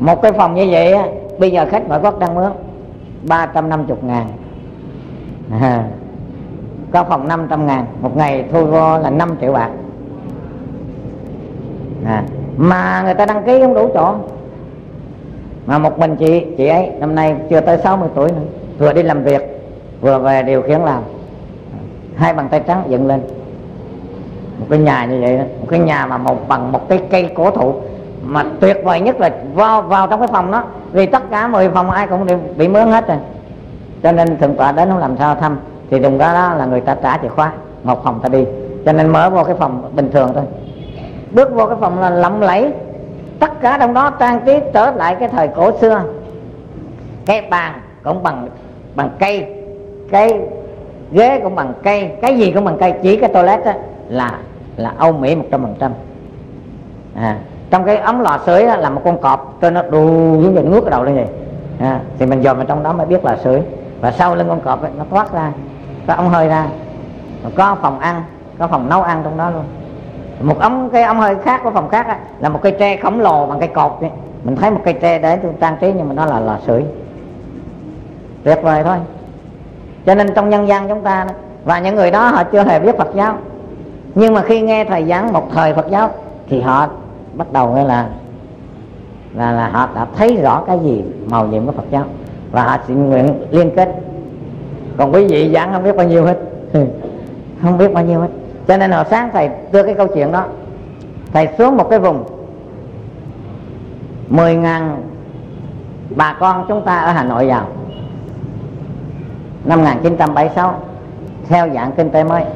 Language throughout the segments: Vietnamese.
Một cái phòng như vậy á, bây giờ khách ngoại quốc đang mướn 350.000, có phòng 500.000, một ngày thu vô là 5 triệu bạc. Mà người ta đăng ký không đủ chỗ. Mà một mình chị ấy năm nay chưa tới 60 tuổi nữa, vừa đi làm việc vừa về điều khiển làm, hai bàn tay trắng dựng lên một cái nhà như vậy đó. Một cái nhà mà bằng một cái cây cổ thụ. Mà tuyệt vời nhất là vào trong cái phòng đó, vì tất cả 10 phòng ai cũng bị mướn hết rồi, cho nên thượng tọa đến không làm sao thăm, thì đừng đó là người ta trả chìa khóa một phòng ta đi, cho nên mở vô cái phòng bình thường thôi. Bước vô cái phòng là lộng lẫy, tất cả trong đó trang trí trở lại cái thời cổ xưa. Cái bàn cũng bằng cây, cái ghế cũng bằng cây, cái gì cũng bằng cây, chỉ cái toilet đó là Âu Mỹ 100%. Trong cái ống lò sưởi là một con cọp trên nó đù xuống rồi ngước cái đầu lên vậy. Thì mình dòm vào trong đó mới biết là sưởi. Và sau lưng con cọp ấy, nó thoát ra có ống hơi ra, có phòng ăn, có phòng nấu ăn trong đó luôn. Một cái ống hơi khác của phòng khác á, là một cây tre khổng lồ bằng cây cột ấy. Mình thấy một cây tre để trang trí nhưng mà nó là lò sưởi. Tuyệt vời thôi. Cho nên trong nhân gian chúng ta, và những người đó họ chưa hề biết Phật giáo, nhưng mà khi nghe thầy giảng một thời Phật giáo thì họ bắt đầu là họ đã thấy rõ cái gì màu nhiệm của Phật giáo, và họ xin nguyện liên kết. Còn quý vị giảng không biết bao nhiêu hết, không biết bao nhiêu hết. Cho nên hồi sáng thầy đưa cái câu chuyện đó, thầy xuống một cái vùng 10.000 bà con chúng ta ở Hà Nội vào năm 1976 theo dạng kinh tế mới.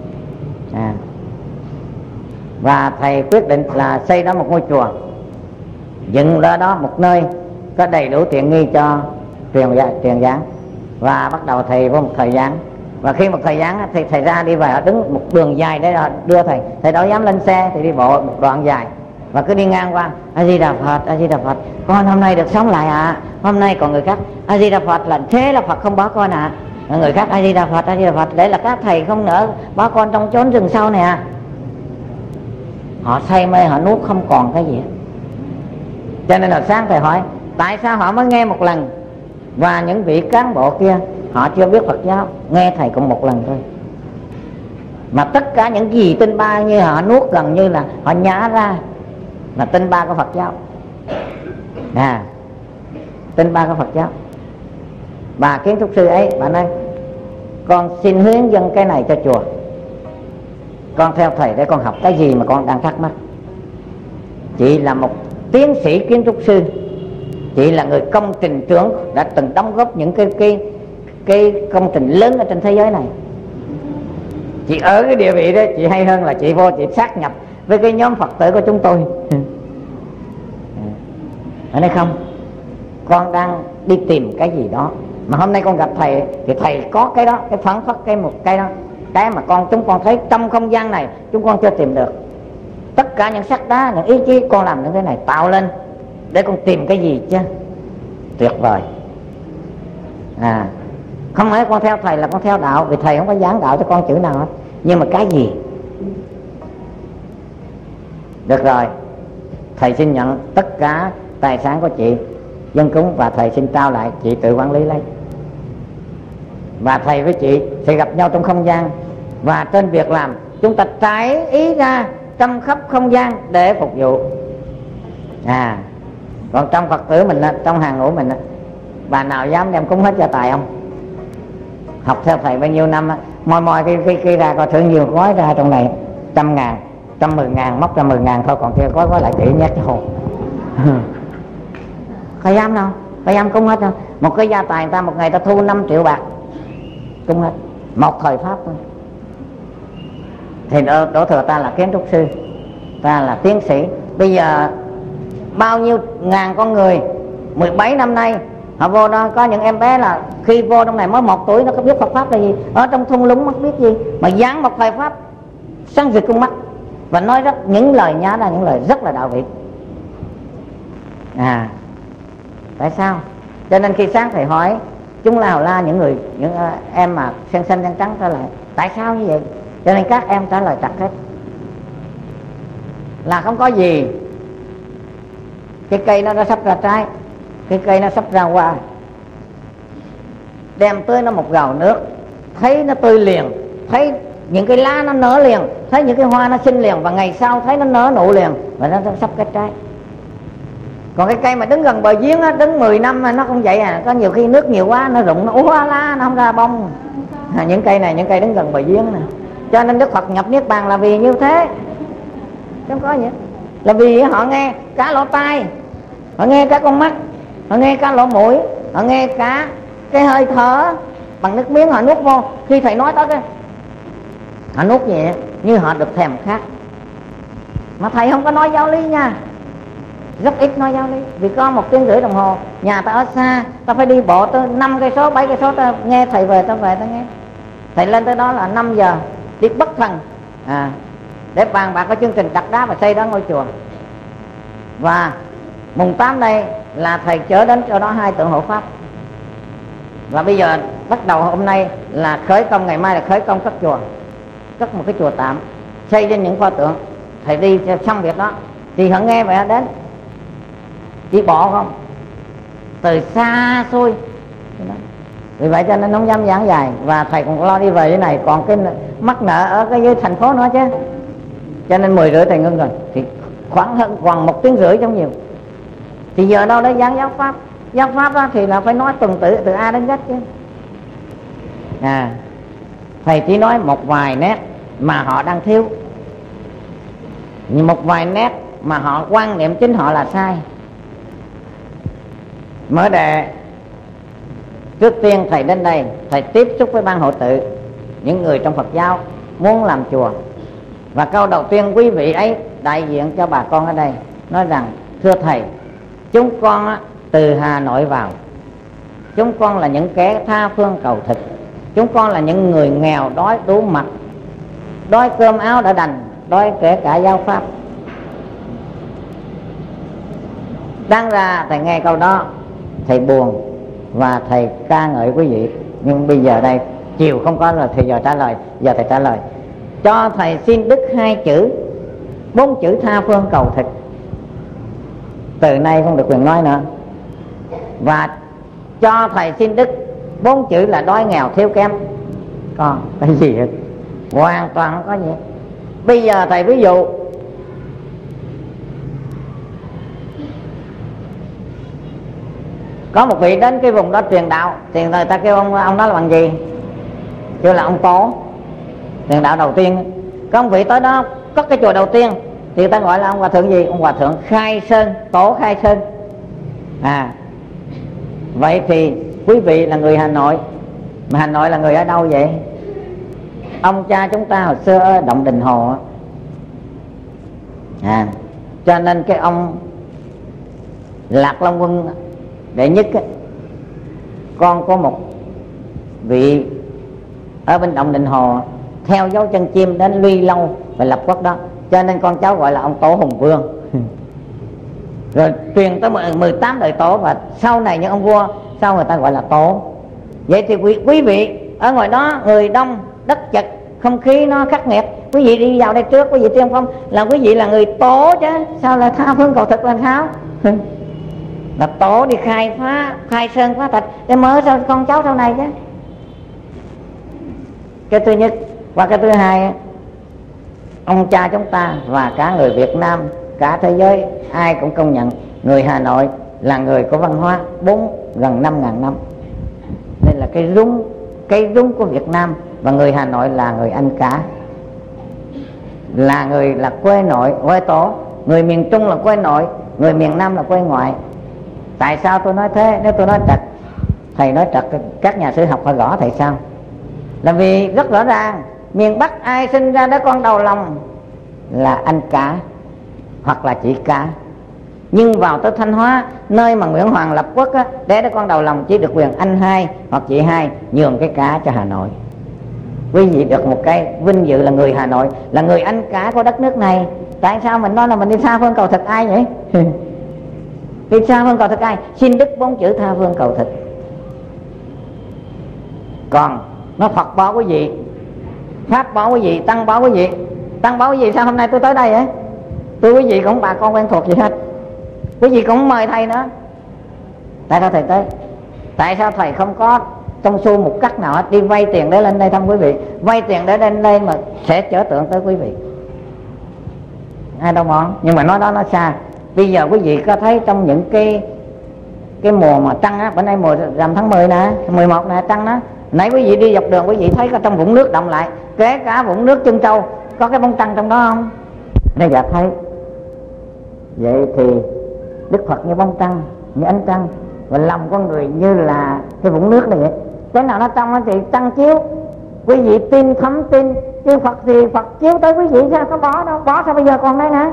Và thầy quyết định là xây đó một ngôi chùa, dựng ra đó một nơi có đầy đủ tiện nghi cho truyền giảng. Và bắt đầu thầy vô một thời gian. Và khi một thời gian thì thầy ra đi về, đứng một đường dài để đưa thầy đâu dám lên xe, thì đi bộ một đoạn dài và cứ đi ngang qua: A Di Đà Phật, A Di Đà Phật, con hôm nay được sống lại ạ. Hôm nay còn người khác: A Di Đà Phật, là thế là Phật không bỏ con ạ. Người khác: A Di Đà Phật, A Di Đà Phật, để là các thầy không nỡ bỏ con trong chốn rừng sâu này à. Họ say mê, họ nuốt không còn cái gì. Cho nên là sáng thầy hỏi tại sao họ mới nghe một lần, và những vị cán bộ kia họ chưa biết Phật giáo, nghe thầy cũng một lần thôi, mà tất cả những gì tinh ba như họ nuốt gần như là họ nhả ra là tinh ba của Phật giáo. Tinh ba của Phật giáo. Bà kiến trúc sư ấy, bà nói: con xin hướng dẫn cái này cho chùa, con theo thầy để con học cái gì mà con đang thắc mắc. Chị là một tiến sĩ kiến trúc sư, chị là người công trình trưởng, đã từng đóng góp những cái công trình lớn ở trên thế giới này. Chị ở cái địa vị đó, chị hay hơn là chị vô chị sát nhập với cái nhóm Phật tử của chúng tôi. Ở đây không, con đang đi tìm cái gì đó, mà hôm nay con gặp thầy thì thầy có cái đó, cái phản phất cái một cái đó, cái mà chúng con thấy trong không gian này chúng con chưa tìm được. Tất cả những sắt đá, những ý chí con làm những cái này tạo lên để con tìm cái gì chứ. Tuyệt vời. Không phải con theo thầy là con theo đạo, vì thầy không có giảng đạo cho con chữ nào hết. Nhưng mà cái gì? Được rồi, thầy xin nhận tất cả tài sản của chị dân cúng, và thầy xin trao lại, chị tự quản lý lấy. Và thầy với chị sẽ gặp nhau trong không gian, và trên việc làm chúng ta trải ý ra trong khắp không gian để phục vụ. Còn trong Phật tử mình, trong hàng ngũ mình, bà nào dám đem cúng hết gia tài không? Học theo thầy bao nhiêu năm, moi cái ra coi thử nhiều gói ra trong này 100.000, 110.000, móc ra 10.000 thôi, còn kia gói lại kỹ nhét cho hồn. Có dám đâu, có dám cúng hết đâu. Một cái gia tài người ta một ngày ta thu 5 triệu bạc cúng hết, một thời pháp thôi. Thì đổ thừa ta là kiến trúc sư, ta là tiến sĩ. Bây giờ bao nhiêu ngàn con người 17 năm nay họ vô đó, có những em bé là khi vô trong này mới 1 tuổi nó có biết Phật pháp là gì, ở trong thung lũng mất biết gì, mà giảng một thời pháp sáng rực con mắt và nói những lời nhá ra những lời rất là đạo Việt. Tại sao? Cho nên khi sáng thầy hỏi chúng nào la những em mà sen trắng trả lời tại sao như vậy, cho nên các em trả lời trật hết là không có gì. cái cây nó đã sắp ra trái, cái cây nó sắp ra hoa, đem tới nó một gào nước, thấy nó tươi liền, thấy những cái lá nó nở liền, thấy những cái hoa nó xinh liền, và ngày sau thấy nó nở nụ liền, và nó sắp kết trái. Còn cái cây mà đứng gần bờ giếng á, đứng 10 năm mà nó không vậy à, có nhiều khi nước nhiều quá nó rụng, nó úa lá, nó không ra bông. Những cây này, những cây đứng gần bờ giếng nè. Cho nên Đức Phật nhập Niết Bàn là vì như thế, không có gì, là vì họ nghe cả lỗ tai, họ nghe cả con mắt, họ nghe cả lỗ mũi, họ nghe cả cái hơi thở bằng nước miếng họ nuốt vô. Khi thầy nói tới cái họ nuốt nhẹ như họ được thèm khát. Mà thầy không có nói giáo lý nha, rất ít nói giáo lý, vì có 1 tiếng rưỡi đồng hồ, nhà ta ở xa, ta phải đi bộ tới 5 cây số 7 cây số, ta nghe thầy về, ta về ta nghe. Thầy lên tới đó là 5 giờ đi bất thần để bàn bạc có chương trình đặt đá và xây đó ngôi chùa. Và mùng 8 đây là thầy chở đến cho đó 2 tượng hộ pháp. Và bây giờ bắt đầu hôm nay là khởi công, ngày mai là khởi công cất chùa, cất một cái chùa tạm, xây trên những pho tượng. Thầy đi xong việc đó thì họ nghe vậy đến, đi bộ không, từ xa xôi. Vì vậy cho nên không dám giảng dài. Và thầy còn lo đi về thế này, còn cái mắc nợ ở cái dưới thành phố nữa chứ. Cho nên 10 rưỡi thầy ngưng rồi, thì khoảng hơn còn 1 tiếng rưỡi trong nhiều. Thì giờ đâu đấy giảng giáo pháp. Giáo pháp đó thì là phải nói tuần tự từ A đến Z chứ. Thầy chỉ nói một vài nét mà họ đang thiếu, một vài nét mà họ quan niệm chính họ là sai. Mở đề trước tiên thầy đến đây, thầy tiếp xúc với ban hộ tự, những người trong Phật giáo muốn làm chùa. Và câu đầu tiên quý vị ấy đại diện cho bà con ở đây nói rằng: thưa thầy, chúng con từ Hà Nội vào, chúng con là những kẻ tha phương cầu thực, chúng con là những người nghèo đói đủ mặt, đói cơm áo đã đành, đói kể cả giáo pháp. Đáng ra thầy nghe câu đó thầy buồn và thầy ca ngợi quý vị. Nhưng bây giờ đây chiều không có rồi, thì giờ trả lời. Giờ thầy trả lời cho thầy xin đức 2 chữ, 4 chữ tha phương cầu thực. Từ nay không được quyền nói nữa. Và cho thầy xin đức 4 chữ là đói nghèo thiếu kém. Còn cái gì hết, hoàn toàn không có gì. Bây giờ thầy ví dụ có một vị đến cái vùng đó truyền đạo, thì người ta kêu ông đó là bằng gì? Kêu là ông Tổ, truyền đạo đầu tiên. Có một vị tới đó cất cái chùa đầu tiên thì người ta gọi là ông hòa thượng gì? Ông hòa thượng Khai Sơn, Tổ Khai Sơn. Vậy thì quý vị là người Hà Nội, mà Hà Nội là người ở đâu vậy? Ông cha chúng ta hồi xưa ở Động Đình Hồ cho nên cái ông Lạc Long Quân đệ nhất á, con có một vị ở bên Động Đình Hồ theo dấu chân chim đến Luy Lâu và lập quốc đó, cho nên con cháu gọi là ông Tổ Hùng Vương. Rồi truyền tới 18 đời tổ, và sau này những ông vua sau người ta gọi là tổ. Vậy thì quý vị ở ngoài đó người đông, đất chật, không khí nó khắc nghiệt, quý vị đi vào đây trước, quý vị tiên phong là quý vị là người tổ chứ, sao là tha phương cầu thực là sao? Là tổ đi khai phá, khai sơn phá thạch để mở cho con cháu sau này chứ. Cái thứ nhất. Và cái thứ hai, ông cha chúng ta và cả người Việt Nam, cả thế giới ai cũng công nhận người Hà Nội là người có văn hóa gần 5.000 năm. Nên là cái rúng của Việt Nam, và người Hà Nội là người anh cả, là người là quê nội, quê tổ. Người miền Trung là quê nội, người miền Nam là quê ngoại. Tại sao tôi nói thế? Nếu tôi nói trật, thầy nói trật, các nhà sử học phải gõ thầy sao? Là vì rất rõ ràng miền Bắc ai sinh ra đứa con đầu lòng là anh cả hoặc là chị cả. Nhưng vào tới Thanh Hóa, nơi mà Nguyễn Hoàng lập quốc á, để đứa con đầu lòng chỉ được quyền anh hai hoặc chị hai, nhường cái cả cho Hà Nội. Quý vị được một cái vinh dự là người Hà Nội, là người anh cả của đất nước này. Tại sao mình nói là mình đi tha phương cầu thực ai vậy? Đi tha phương cầu thực ai? Xin đức 4 chữ tha phương cầu thực. Còn nó Phật bảo quý vị, Pháp bảo quý vị, Tăng bảo quý vị. Tăng bảo quý vị sao hôm nay tôi tới đây vậy? Tôi quý vị cũng bà con quen thuộc gì hết. Quý vị cũng mời thầy nữa. Tại sao thầy tới? Tại sao thầy không có trong xu một cách nào đi vay tiền để lên đây thăm quý vị, vay tiền để lên đây mà sẽ chở tượng tới quý vị? Ai đâu món. Nhưng mà nói đó nó xa. Bây giờ quý vị có thấy trong những cái mùa mà trăng á, bữa nay mùa rằm tháng 10 nè, 11 nè, trăng đó, nãy quý vị đi dọc đường quý vị thấy có trong vũng nước động lại, kể cả vũng nước Chân Châu có cái bông trăng trong đó không? Đây dạ thấy. Vậy thì Đức Phật như bông trăng, như ánh trăng, và lòng con người như là cái vũng nước này vậy. Cái nào nó trong thì trăng chiếu. Quý vị tin thấm tin, chứ Phật thì Phật chiếu tới quý vị sao có bỏ đâu, bỏ sao bây giờ còn đây nè.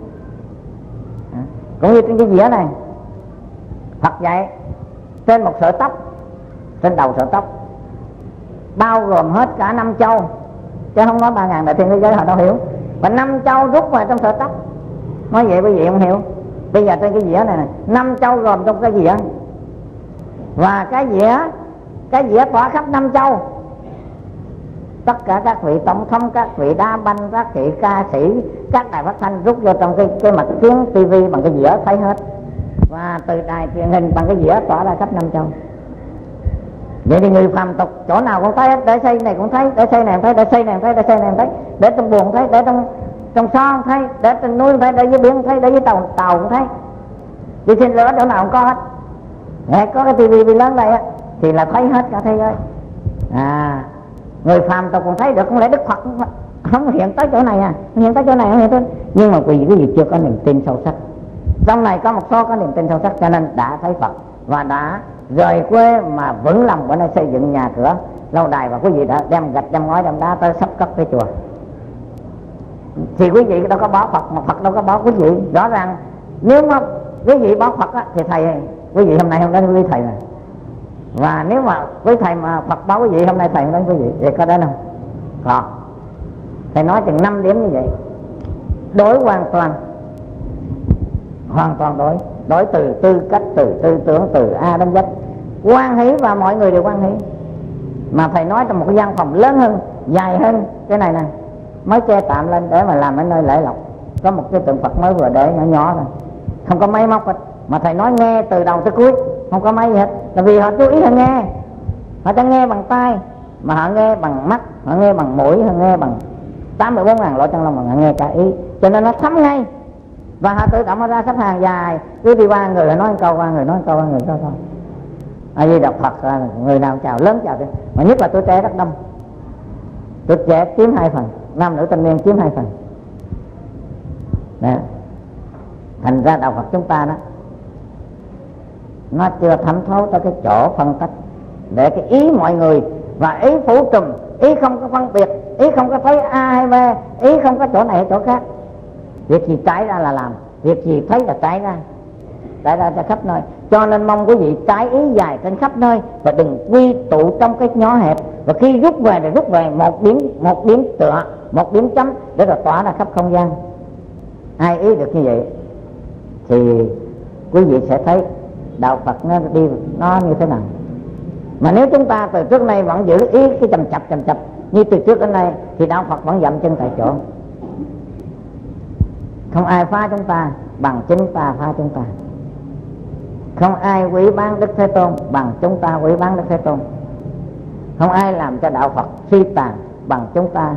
Cũng như trên cái dĩa này, Phật dạy trên một sợi tóc, trên đầu sợi tóc bao gồm hết cả 5 châu, chứ không nói 3.000 đại thiên thế giới họ đâu hiểu. Và 5 châu rút vào trong sợi tóc. Nói vậy quý vị không hiểu. Bây giờ trên cái dĩa này, 5 châu gồm trong cái dĩa, và cái dĩa tỏa khắp 5 châu. Tất cả các vị tổng thống, các vị đa banh, các vị ca sĩ, các đài phát thanh rút vô trong cái mặt kiến tivi bằng cái dĩa thấy hết. Và từ đài truyền hình bằng cái dĩa tỏa ra khắp 5 châu. Vậy thì người phàm tục chỗ nào cũng thấy, để xây này cũng thấy, để xây này cũng thấy, để xây này cũng thấy, để xây này cũng thấy, để trong buồng cũng thấy, để trong so cũng thấy, để trên núi cũng thấy, để dưới biển cũng thấy, để dưới tàu cũng thấy. Đi xin lửa chỗ nào cũng có hết. Có cái tivi lớn đây á thì là thấy hết cả thế giới. Người phàm tục còn thấy được, không lẽ Đức Phật không hiện tới chỗ này à? Không hiện tới chỗ này, không hiện tới. Nhưng mà vì cái gì chưa có niềm tin sâu sắc. Trong này có một số có niềm tin sâu sắc cho nên đã thấy Phật và đã rời quê mà vững lòng bữa nay xây dựng nhà cửa lâu đài, và quý vị đã đem gạch đem ngói đem đá tới sắp cất cái chùa. Thì quý vị đâu có bỏ Phật, mà Phật đâu có bỏ quý vị. Rõ ràng nếu mà quý vị bỏ Phật á, thì thầy quý vị hôm nay không đến quý thầy này. Và nếu mà quý thầy mà Phật báo quý vị hôm nay thầy không đến quý vị, vậy có đến không? Có. Thầy nói chừng 5 điểm như vậy. Đối hoàn toàn đối từ tư cách, từ tư tưởng, từ A đến Z, hoan hỷ và mọi người đều hoan hỷ. Mà thầy nói trong một cái gian phòng lớn hơn, dài hơn cái này nè, mới che tạm lên để mà làm ở nơi lễ lộc. Có một cái tượng Phật mới vừa để nhỏ nhỏ thôi, không có máy móc hết. Mà thầy nói nghe từ đầu tới cuối, không có máy gì hết. Tại vì họ chú ý họ nghe. Họ chẳng nghe bằng tai, mà họ nghe bằng mắt, họ nghe bằng mũi, họ nghe bằng 84.000 lỗ chân lông, mà họ nghe cả ý. Cho nên nó thấm ngay. Và họ tự động họ ra xếp hàng dài, cứ đi qua người nói một câu, qua người nói một câu, qua người nói thôi. A Di Đà Phật, người nào chào lớn chào đi. Mà nhất là tuổi trẻ rất đông. Tuổi trẻ chiếm 2 phần, nam nữ thanh niên chiếm 2 phần. Nè. Thành ra đạo Phật chúng ta đó, nó chưa thấm thấu tới cái chỗ phân tích, để cái ý mọi người và ý phủ trùm, ý không có phân biệt, ý không có thấy A hay B, ý không có chỗ này hay chỗ khác. Việc gì trái ra là làm, việc gì thấy là trái ra cho khắp nơi. Cho nên mong quý vị trái ý dài trên khắp nơi, và đừng quy tụ trong cái nhỏ hẹp. Và khi rút về thì rút về một điểm tựa, một điểm chấm, để rồi tỏa ra khắp không gian. Ai ý được như vậy thì quý vị sẽ thấy đạo Phật nó như thế nào. Mà nếu chúng ta từ trước nay vẫn giữ ý cái chầm chập như từ trước đến nay, thì đạo Phật vẫn dậm chân tại chỗ. Không ai phá chúng ta bằng chính ta phá chúng ta. Không ai quỷ bán Đức Thế Tôn bằng chúng ta quỷ bán Đức Thế Tôn. Không ai làm cho đạo Phật suy tàn bằng chúng ta.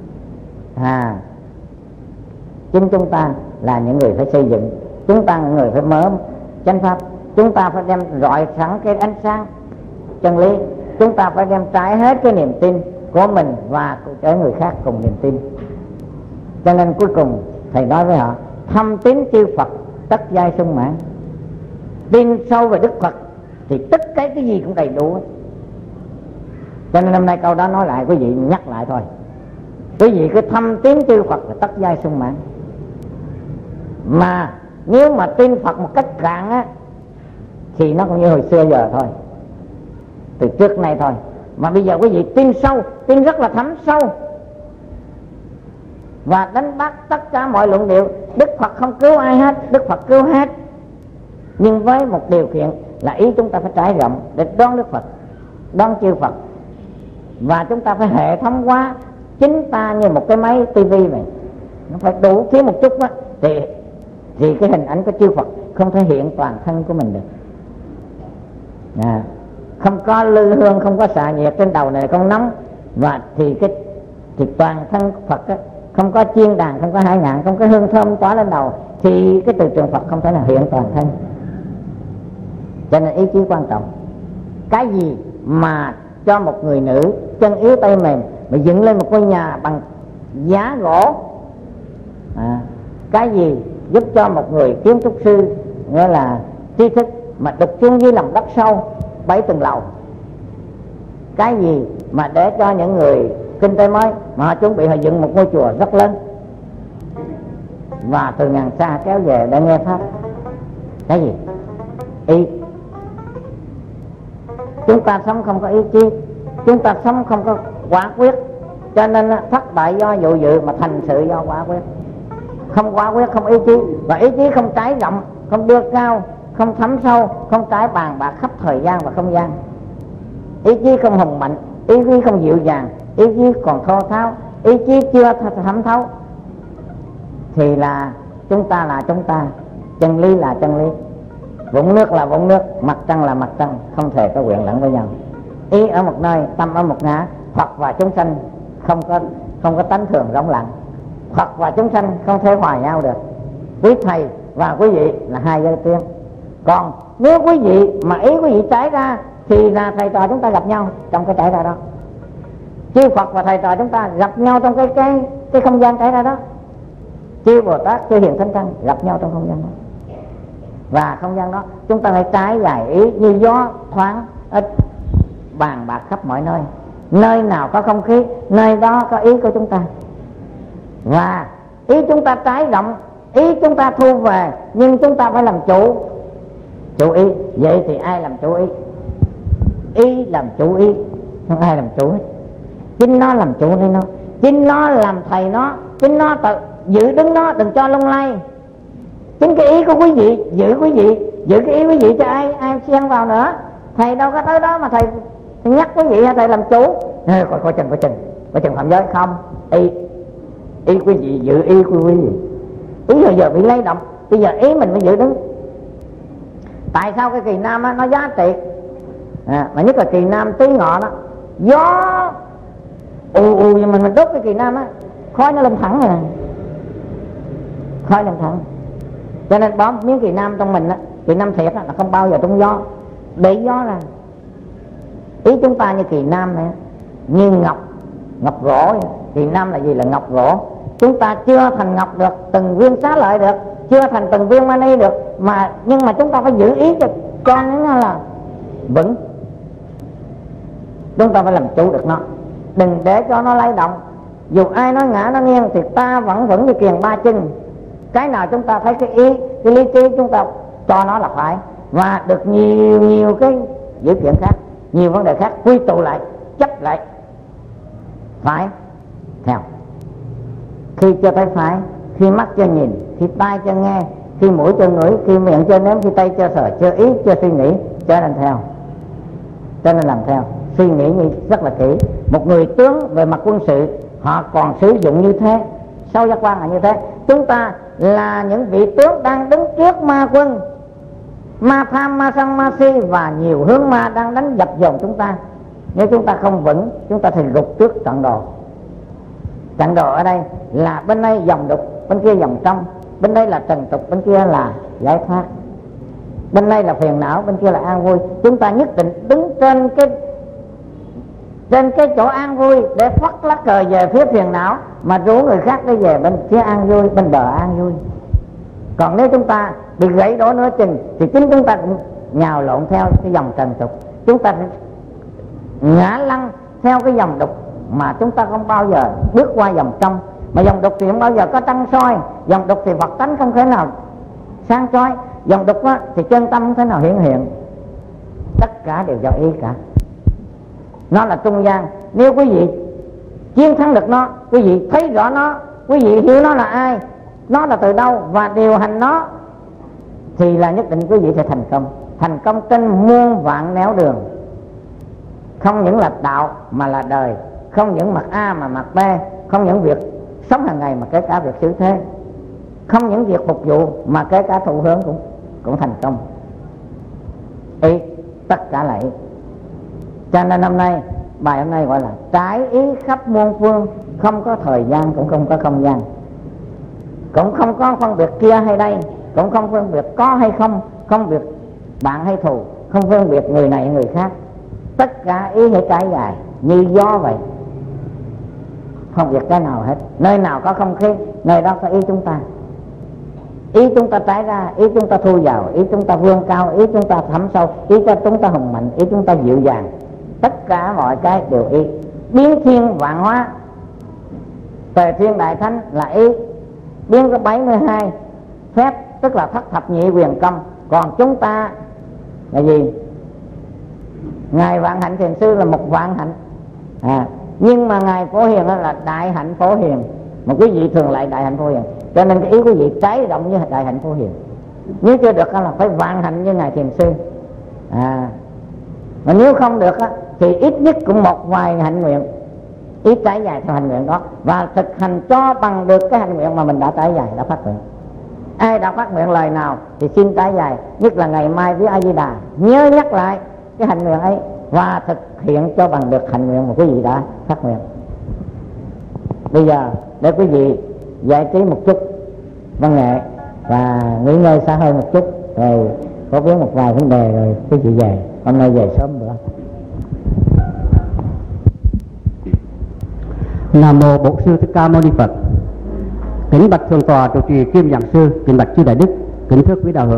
Chính chúng ta là những người phải xây dựng. Chúng ta là người phải mở chánh pháp. Chúng ta phải đem rọi sẵn cái ánh sáng chân lý. Chúng ta phải đem trải hết cái niềm tin của mình và của người khác cùng niềm tin. Cho nên cuối cùng thầy nói với họ, thâm tín chư Phật tất giai sung mãn. Tin sâu về Đức Phật thì tất cái gì cũng đầy đủ. Cho nên hôm nay câu đó nói lại, quý vị nhắc lại thôi. Quý vị cứ thâm tín chư Phật là tất giai sung mãn. Mà nếu mà tin Phật một cách cạn á, thì nó cũng như hồi xưa giờ thôi, từ trước nay thôi. Mà bây giờ quý vị tin sâu, tin rất là thấm sâu, và đánh bắt tất cả mọi luận điệu. Đức Phật không cứu ai hết, Đức Phật cứu hết. Nhưng với một điều kiện là ý chúng ta phải trải rộng để đón Đức Phật, đón chư Phật. Và chúng ta phải hệ thống hóa chính ta như một cái máy tivi vậy. Nó phải đủ thiếu một chút á, thì thì cái hình ảnh của chư Phật không thể hiện toàn thân của mình được. Không có lư hương, không có xạ nhiệt trên đầu này không nóng, và thì toàn thân Phật á, không có chiên đàn, không có hải ngạn, không có hương thơm tỏa lên đầu, thì cái từ trường Phật không thể nào hiện toàn thân. Cho nên ý chí quan trọng. Cái gì mà cho một người nữ chân yếu tay mềm mà dựng lên một ngôi nhà bằng giá gỗ, cái gì giúp cho một người kiến trúc sư nghĩa là tri thức mà đục xuống dưới lòng đất sâu 7 tầng lầu, cái gì mà để cho những người kinh tế mới mà họ chuẩn bị họ dựng một ngôi chùa rất lớn và từ ngàn xa kéo về để nghe pháp. Cái gì? Ý. Chúng ta sống không có ý chí, chúng ta sống không có quả quyết, cho nên thất bại do dụ dự mà thành sự do quả quyết. Không quả quyết, không ý chí, và ý chí không trải rộng, không đưa cao, không thấm sâu, không trải bàn bạc khắp thời gian và không gian. Ý chí không hùng mạnh, ý chí không dịu dàng, ý chí còn thô tháo, ý chí chưa thấm thấu, thì là chúng ta, chân lý là chân lý, vũng nước là vũng nước, mặt trăng là mặt trăng, không thể có quyện lẫn với nhau. Ý ở một nơi, tâm ở một ngã. Phật và chúng sanh không có tánh thường rỗng lặng. Phật và chúng sanh không thể hòa nhau được. Quý thầy và quý vị là hai giới tiên. Còn nếu quý vị mà ý quý vị trải ra thì là thầy trò chúng ta gặp nhau trong cái trải ra đó. Chư Phật và thầy trò chúng ta gặp nhau trong cái không gian trải ra đó. Chư Bồ Tát, chư Hiền Thánh Tăng gặp nhau trong không gian đó. Và không gian đó chúng ta phải trái dài ý như gió thoáng ít, bàn bạc khắp mọi nơi. Nơi nào có không khí, nơi đó có ý của chúng ta. Và ý chúng ta trái rộng, ý chúng ta thu về, nhưng chúng ta phải làm chủ ý. Vậy thì ai làm chủ ý? Ý làm chủ ý, không ai làm chủ hết. Chính nó làm chủ nên nó, chính nó làm thầy nó, chính nó tự giữ đứng nó, đừng cho lung lay. Chính cái ý của quý vị, giữ cái ý quý vị cho ai xen vào nữa. Thầy đâu có tới đó mà thầy nhắc quý vị hay thầy làm chủ. Coi chừng phạm giới không. Ý quý vị, giữ ý của quý vị. Ý bây giờ bị lay động, bây giờ ý mình phải giữ đứng. Tại sao cái kỳ nam á, nó giá trị mà nhất là kỳ nam tí ngọ đó, gió nhưng mình đốt cái kỳ nam á, khói nó lên thẳng này nè, khói lên thẳng. Cho nên bó miếng kỳ nam trong mình á, kỳ nam thiệt á, là không bao giờ trúng gió, để gió ra. Ý chúng ta như kỳ nam này, như ngọc gỗ. Kỳ nam là gì? Là ngọc gỗ. Chúng ta chưa thành ngọc được, từng viên xá lợi được, chưa thành từng viên mani được, nhưng mà chúng ta phải giữ ý cho nó là vững. Chúng ta phải làm chủ được nó, đừng để cho nó lay động. Dù ai nói ngã nó nghiêng thì ta vẫn vững như kiềng ba chân. Cái nào chúng ta thấy cái ý, cái lý trí chúng ta cho nó là phải, và được nhiều cái dữ kiện khác, nhiều vấn đề khác quy tụ lại, chấp lại phải theo. Khi cho thấy phải, khi mắt cho nhìn, khi tai cho nghe, khi mũi cho ngửi, khi miệng cho nếm, khi tay cho sờ, cho ý cho suy nghĩ, cho nên theo, cho nên làm theo. Suy nghĩ như rất là kỹ. Một người tướng về mặt quân sự họ còn sử dụng như thế, sâu giác quan là như thế. Chúng ta là những vị tướng đang đứng trước ma quân, ma tham, ma sân, ma si và nhiều hướng ma đang đánh dập dồn chúng ta. Nếu chúng ta không vững, chúng ta thì gục trước trận đồ. Trận đồ ở đây là bên đây dòng đục, bên kia dòng trong, bên đây là trần tục, bên kia là giải thoát, bên đây là phiền não, bên kia là an vui. Chúng ta nhất định đứng trên cái chỗ an vui để phất lá cờ về phía phiền não, mà rủ người khác đi về bên phía an vui, bên bờ an vui. Còn nếu chúng ta bị gãy đổ nửa chừng thì chính chúng ta cũng nhào lộn theo cái dòng trần tục, chúng ta ngã lăn theo cái dòng đục mà chúng ta không bao giờ bước qua dòng trong. Mà dòng đục thì không bao giờ có trăng soi, dòng đục thì Phật tánh không thể nào sáng chói, dòng đục á, thì chân tâm không thể nào hiện. Tất cả đều do ý cả. Nó là trung gian. Nếu quý vị chiến thắng được nó, quý vị thấy rõ nó, quý vị hiểu nó là ai, nó là từ đâu và điều hành nó, thì là nhất định quý vị sẽ thành công trên muôn vạn néo đường. Không những là đạo mà là đời, không những mặt A mà mặt B, không những việc sống hàng ngày mà kể cả việc xử thế. không những việc phục vụ mà kể cả thụ hướng cũng thành công. Ý, tất cả là ý. Cho nên hôm nay bài hôm nay gọi là trái ý khắp muôn phương, không có thời gian cũng không có không gian, cũng không có phân biệt kia hay đây, cũng không phân biệt có hay không, không biệt bạn hay thù, không phân biệt người này người khác. Tất cả ý hay trái dài như gió vậy, không biệt cái nào hết. Nơi nào có không khí, nơi đó có ý chúng ta. Ý chúng ta trái ra, ý chúng ta thu vào, ý chúng ta vươn cao, ý chúng ta thấm sâu, ý chúng ta hùng mạnh, ý chúng ta dịu dàng. Tất cả mọi cái đều ý. Biến thiên vạn hóa, Tề Thiên Đại Thánh là ý. Biến có 72 phép, tức là thất thập nhị quyền công. Còn chúng ta là gì? Ngài Vạn Hạnh Thiền Sư là một vạn hạnh, nhưng mà Ngài Phổ Hiền là đại hạnh Phổ Hiền. Một quý vị thường lại đại hạnh Phổ Hiền, cho nên cái ý quý vị trái rộng như đại hạnh Phổ Hiền. Nếu chưa được là phải vạn hạnh như Ngài Thiền Sư. Mà nếu không được thì ít nhất cũng một vài hạnh nguyện, ý trái dài theo hạnh nguyện đó, và thực hành cho bằng được cái hạnh nguyện mà mình đã trái dài, đã phát nguyện. Ai đã phát nguyện lời nào thì xin trái dài. Nhất là ngày mai với A Di Đà nhớ nhắc lại cái hạnh nguyện ấy và thực hiện cho bằng được hạnh nguyện mà quý vị đã phát nguyện. Bây giờ để quý vị giải trí một chút văn nghệ và nghỉ ngơi xa hơi một chút, rồi có biết một vài vấn đề rồi quý vị về. Hôm nay về sớm bữa. Nam mô Bổn Sư Thích Ca Mâu Ni Phật. Kính bạch thượng tọa trụ trì kiêm giảng sư, kính bạch chư đại đức, kính thưa quý đạo hữu.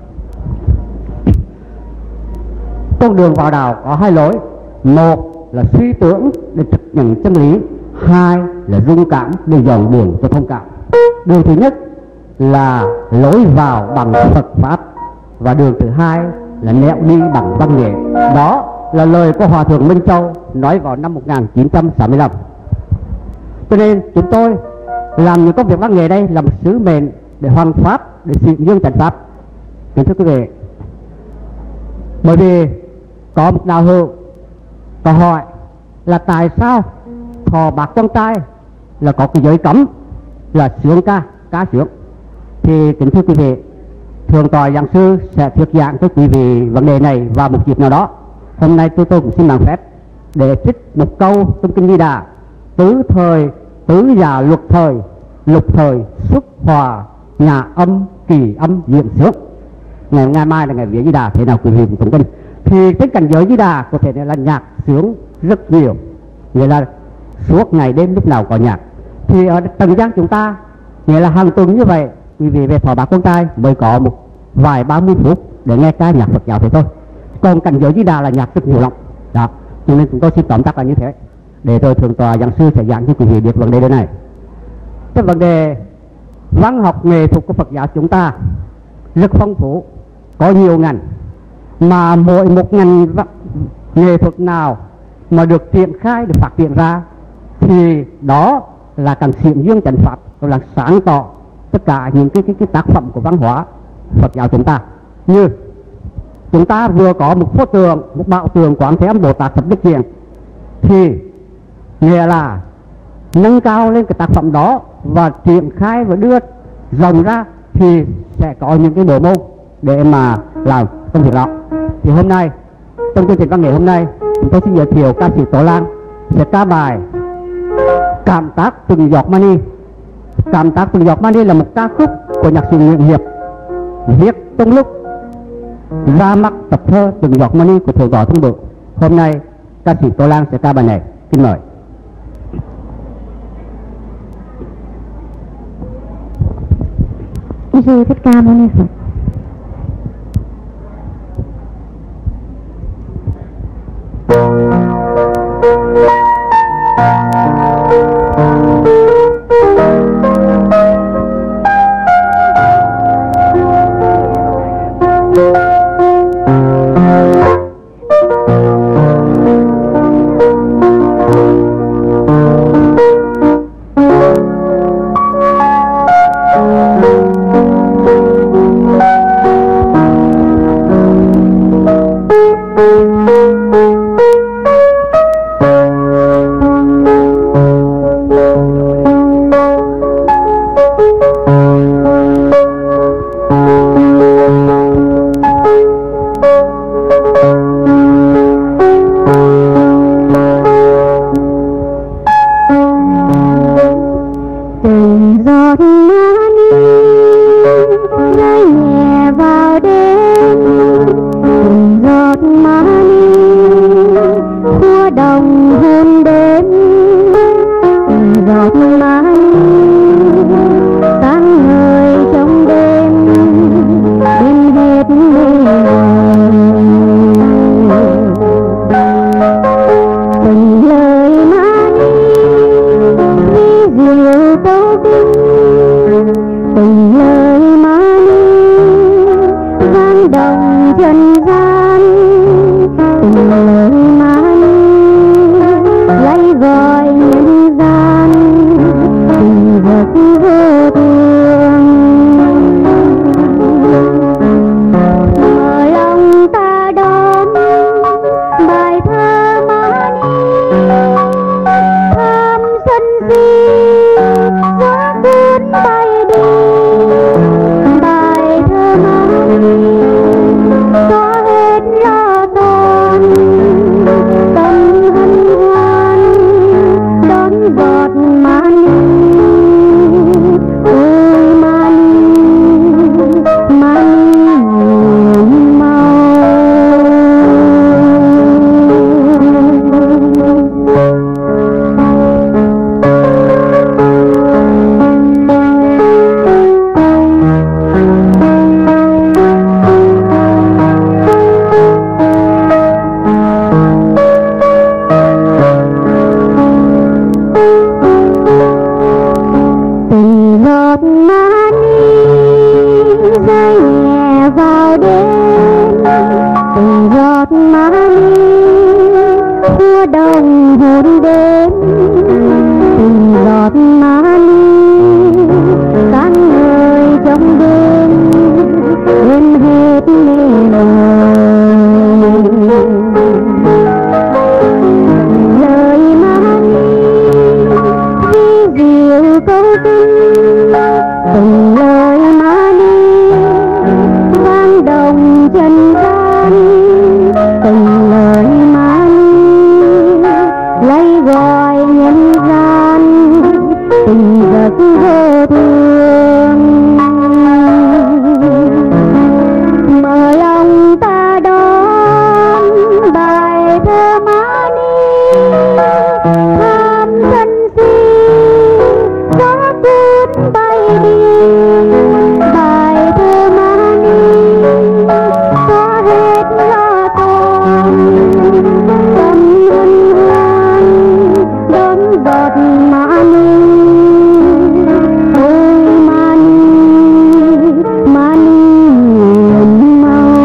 Con đường vào đạo có hai lối: một là suy tưởng để thực nhận chân lý, hai là dung cảm để dọn đường cho thông cảm. Đường thứ nhất là lối vào bằng Phật pháp, và đường thứ hai là nẻo đi bằng văn nghệ. Đó là lời của Hòa thượng Minh Châu nói vào năm 1965. Cho nên chúng tôi làm những công việc văn nghệ đây là một sứ mệnh để hoàn pháp, để xây dựng chánh pháp. Kính thưa quý vị, bởi vì có một đạo hữu có hỏi là tại sao thọ bạc con trai là có cái giới cấm là sướng ca sướng. Thì kính thưa quý vị, thượng tọa giảng sư sẽ thuyết giảng cho quý vị vấn đề này vào một dịp nào đó. Hôm nay tôi cũng xin mạng phép để trích một câu trong kinh Di Đà: tứ thời tứ già luật thời, lục thời xuất hòa, nhà âm kỳ âm diện sướng. Ngày mai là ngày vía Di Đà, thế nào quý vị cũng tin. Thì trên cảnh giới Di Đà có thể là nhạc sướng rất nhiều, nghĩa là suốt ngày đêm lúc nào có nhạc. Thì ở Trần gian chúng ta nghĩa là hàng tuần như vậy, quý vị về thọ bạc con trai mới có một vài 30 phút để nghe ca nhạc Phật giáo thế thôi. Còn cảnh giới Di Đà là nhạc rất nhiều lắm đó. Cho nên chúng tôi xin tóm tắt là như thế, để rồi thượng tọa giảng sư sẽ giảng cho quý vị biết vấn đề này. Cái vấn đề văn học nghệ thuật của Phật giáo chúng ta rất phong phú, có nhiều ngành, mà mỗi một ngành nghệ thuật nào mà được triển khai, được phát triển ra thì đó là càng xiển dương chánh pháp, là sáng tỏ tất cả những cái tác phẩm của văn hóa Phật giáo chúng ta. Như chúng ta vừa có một pho tượng, một bảo tượng Quán Thế Âm Bồ Tát Phật Đức Hiền, thì nghĩa là nâng cao lên cái tác phẩm đó và triển khai và đưa rộng ra thì sẽ có những cái bộ môn để mà làm công việc đó. Thì hôm nay trong chương trình văn nghệ hôm nay, chúng tôi xin giới thiệu ca sĩ Tố Lan sẽ ca bài Cảm Tác Từng Giọt Mani. Cảm Tác Từng Giọt Mani là một ca khúc của nhạc sĩ Nguyễn Hiệp, viết trong lúc ra mắt tập thơ Từng Giọt Mani của thượng tọa Thông Bự. Hôm nay ca sĩ Tố Lan sẽ ca bài này. Kính mời. Sư Thích Ca Mâu Ni Phật. đồng trần gian từng lời mãi lấy gọi nhân gian tình vật vô thường. Mời ông ta đón bài thơ Mani tham sân si gió cuốn bay đi. Bài thơ Mani xóa hết lo toan tâm hân hoan đón giọt Mani. Ôi Mani Mani mau. Từng giọt Mani rơi nhẹ vào đêm, từng giọt Mani mưa đồng hôn đêm, từng giọt Mani sáng ngời trong đêm quên hết mê mỏi. Lời Mani vi diệu câu kinh, từng lời Mani vang đồng trần gian, từng lời Mani lấy gọi nhân gian tình vật vô thường. Mời ông ta đón bài thơ Mani tham sân si gió cuốn bay đi. Bài thơ Mani xóa hết lo toan tâm hân hoan đón giọt Mani. Ôi Mani Mani mau.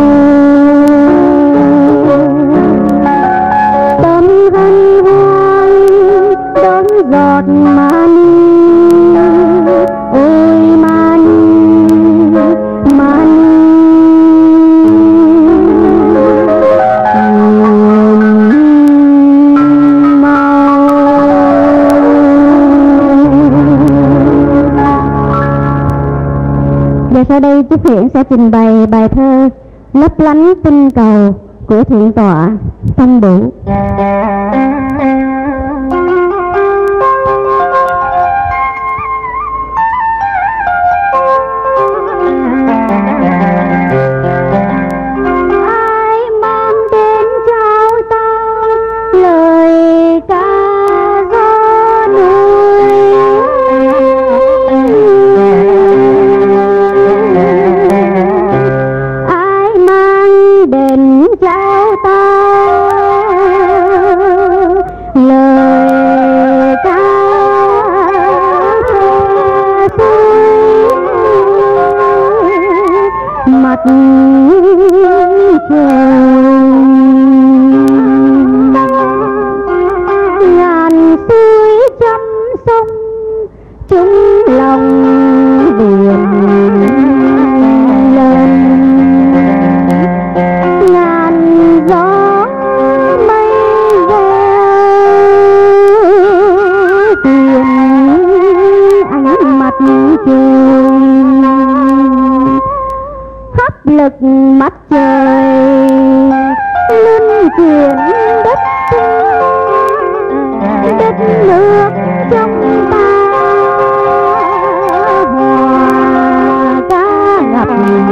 Tâm hân hoan đón giọt Mani. Ôi Mani Mani mau. Và sau đây Trúc Hiển sẽ trình bày bài thơ Lấp lánh tinh cầu của Thượng tọa Tâm Bửu. Ai mang đến trao ta lời ca gió núi, ai mang đến trao ta lời ca mặt trời. Ngàn suối trăm sông chung lòng biển lên, ngàn gió mây rơi tiền ánh mặt trời. Hấp lực mặt trời luân chuyển đất đất nước trong ta hòa ca gặp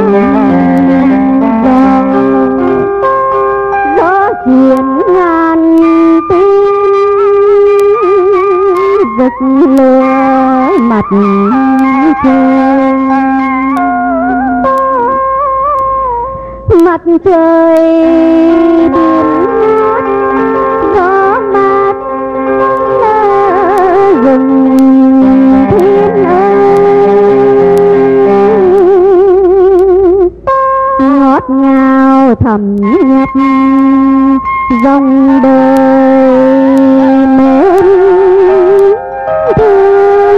gió chuyển ngàn tim rực lửa mặt trời. Mặt trời biển ngát gió mát rừng thiên ơi. Ngót ngọt ngào thầm nhập dòng đời mến thương.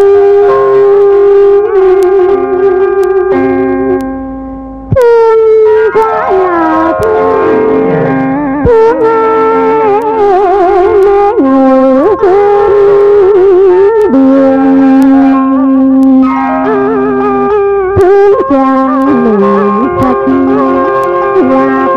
Thương quá là thương ai mẹ ngồi bên đường, thương chàng mình thật lạc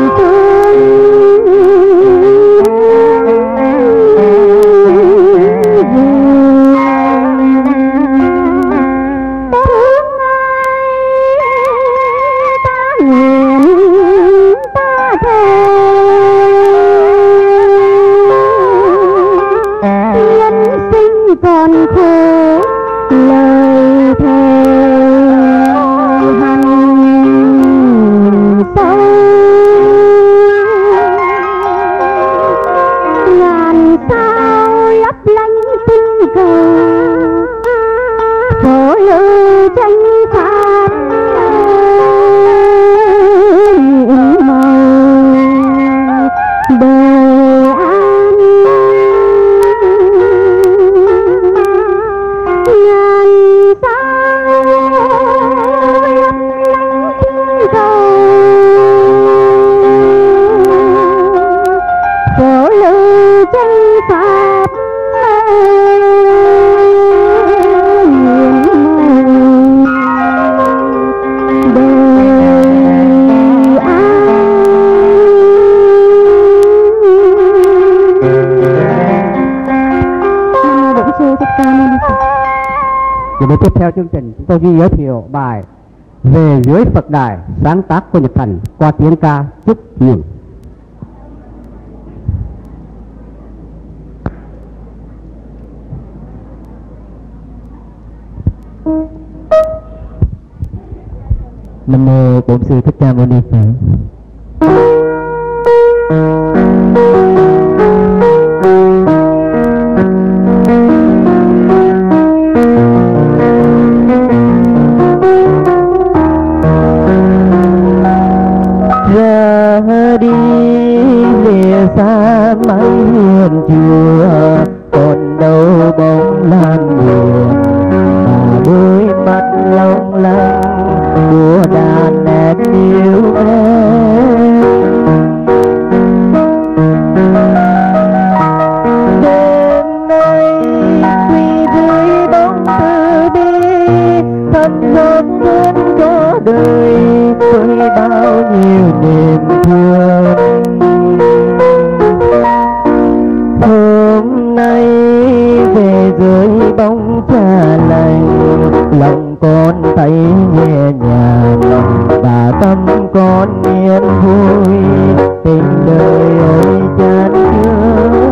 còn khô lời thề hằn sâu. Ngàn sao lấp lánh tinh cầu phố lư tranh phát màu đời an. Ngàn sao lấp lánh tinh cầu phố lư tranh phát Và tiếp theo chương trình chúng tôi giới thiệu bài Về dưới Phật đài sáng tác của Nhật Thành qua tiếng ca Chúc Mừng. Nam mô Bổn Sư Thích Ca Mâu Ni Phật. Ra đi lìa xa mái hiền chùa, còn đâu bóng lan buồn mà đôi mắt long lanh của đàn em yêu em. Đêm nay quy dưới bóng từ bi, thầm giọt vẫn có đời với bao nhiêu niềm thương. Hôm nay về dưới bóng trà lành, lòng con thấy nhẹ nhàng và tâm con yên vui. Tình đời ơi chan chứa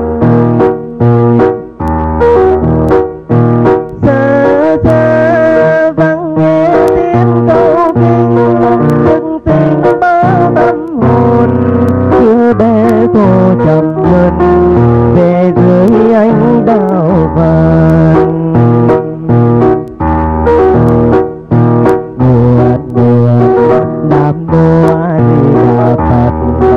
xa xa vang nghe tiếng câu kinh, từng tình bao tâm hồn chưa bé cô trầm luân về dưới ánh đào vàng. Nam mô A Di Đà Phật.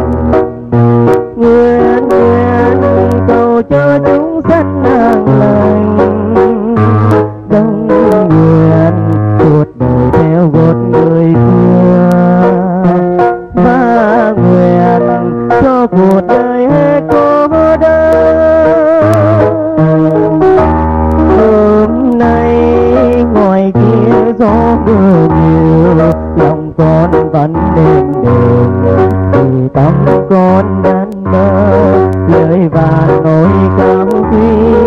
Nguyện nguyện cầu cho chúng sanh an lành, dâng nguyện cuộc đời theo gót người xưa, và nguyện cho cuộc đời hết cô đơn. Hôm nay ngoài kia gió mưa nhiều, lòng con vẫn đêm đêm vì tâm con đắn đo lời và nỗi cảm quý.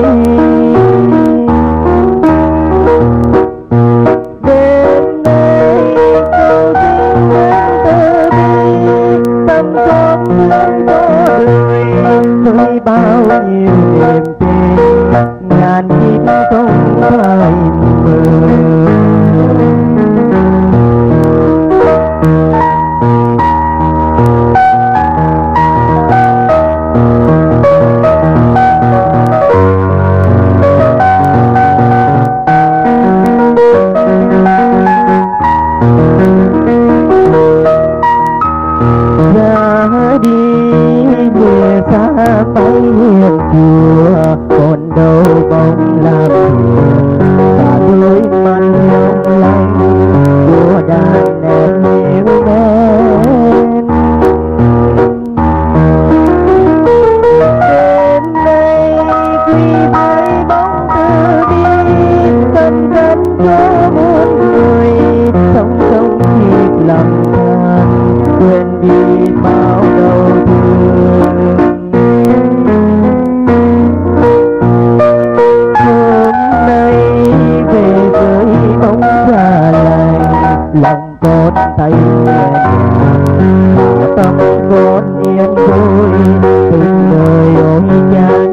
Đêm nay câu tình anh từ bi, tâm con vẫn có đời với bao nhiêu niềm tin, ngàn kiếp không phải mơ. tay bảo tâm con yên vui tình đời ôi chan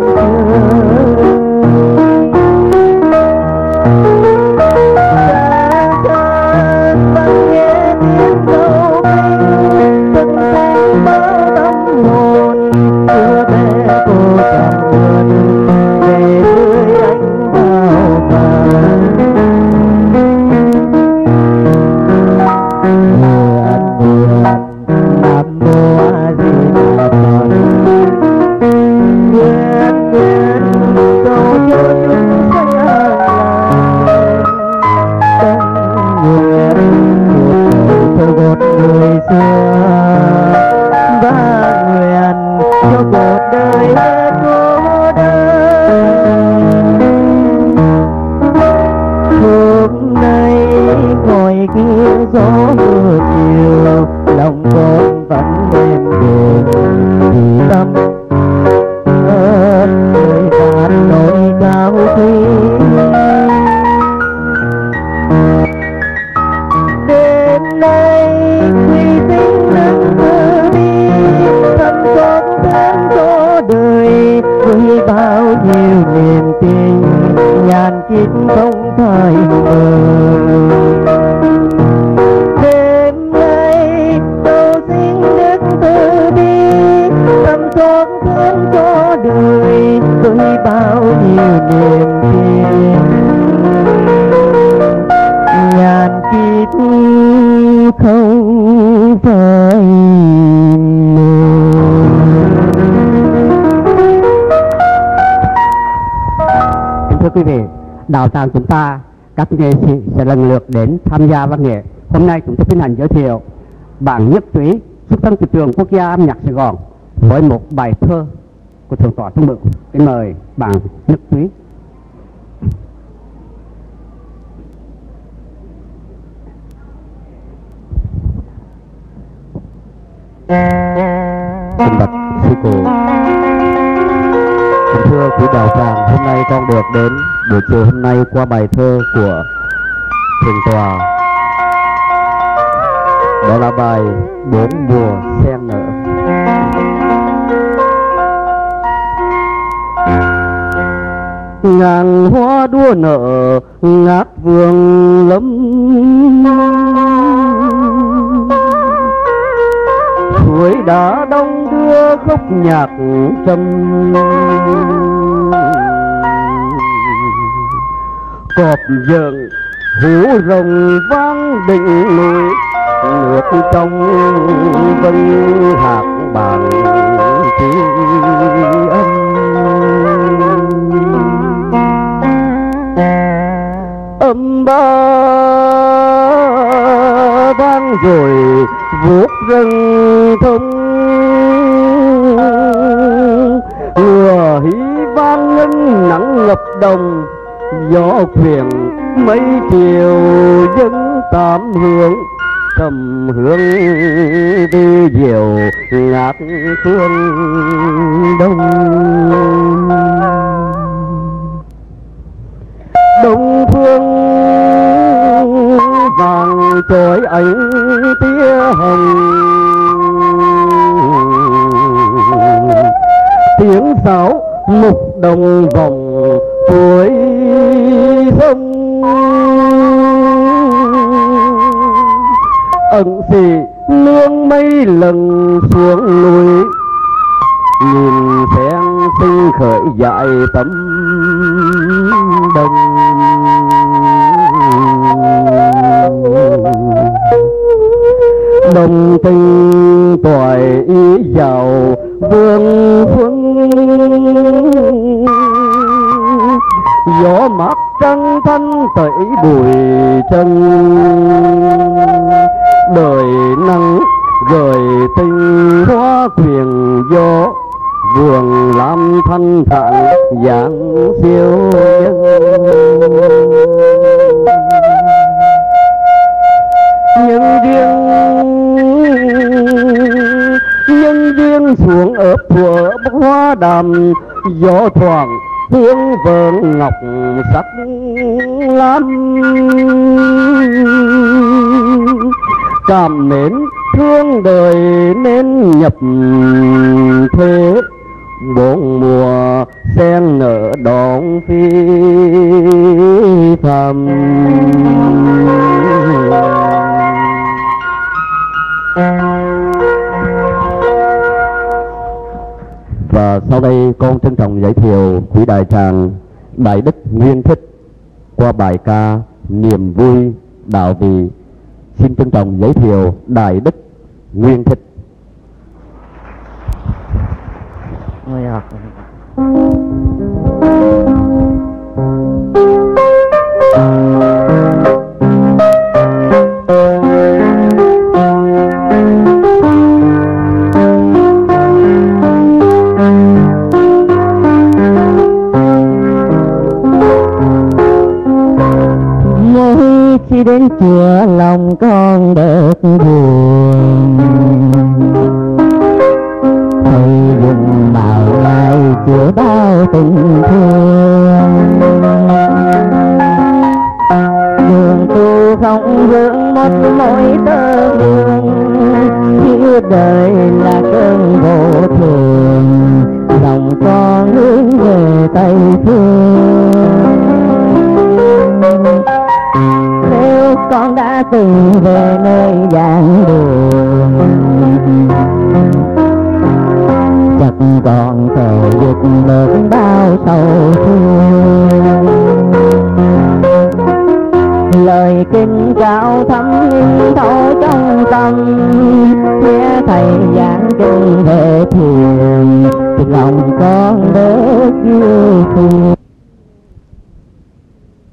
đạo tràng chúng ta, các nghệ sĩ sẽ lần lượt đến tham gia văn nghệ. Hôm nay chúng tôi tiến hành giới thiệu bạn Nhất Túy xuất thân từ trường Quốc gia âm nhạc Sài Gòn với một bài thơ của thượng tọa Trung Mượn. Kính mời bạn Nhất Túy. Xin bạch sư cụ. Thưa quý đạo tràng, hôm nay con được đến buổi chiều hôm nay qua bài thơ của thượng tọa, đó là bài Bốn mùa sen nở. Ngàn hoa đua nở ngát vườn lấm, suối đá đông đưa khúc nhạc trầm, cọp dợn hú rồng vang đỉnh núi, nước trong vân hạt bàn tri âm ba vang rồi vuốt rừng thông, mùa hí vang ngân nắng ngập đồng, gió quyện mấy chiều dân tám hướng, trầm hương tư diệu ngát phương đông. Đông phương vàng trôi ánh tia hồng, tiếng sáo mục đồng vòng cuối sông, ẩn xì nương mây lần xuống núi, nhìn sen sinh khởi dại tấm đồng. Đồng tình toại ý giàu vương phương, gió mát trăng thanh tẩy bụi chân, đời nắng gợi tình hoa quyền gió, vườn lam thanh thản dạng siêu nhân duyên xuống ớp thuở hoa đàm, gió thoảng hương vờn ngọc sắc lam, cảm mến thương đời nên nhập thế, bốn mùa sen nở đón phi phàm. Và sau đây con trân trọng giới thiệu quý đại tràng Đại Đức Nguyên Thích qua bài ca Niềm Vui Đạo Vị. Xin trân trọng giới thiệu Đại Đức Nguyên Thích. Khi đến chùa lòng con đợt buồn, thầy dùng bảo lại chữa bao tình thương. Đường tu không vướng một mối tơ vương, như đời là cơn vô thường, lòng con hướng về Tây phương. Con đã từng về nơi giảng đường, chắc còn thể dục được bao sầu thương. Lời kinh cao thấm in thấu trong tâm, nghe thầy giảng kinh về thiền, thì lòng con bớt yêu thương.